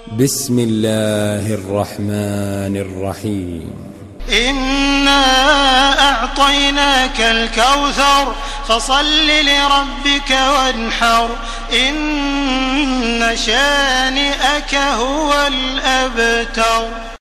بسم الله الرحمن الرحيم. إنا أعطيناك الكوثر فصل لربك وانحر إن شانئك هو الأبتر.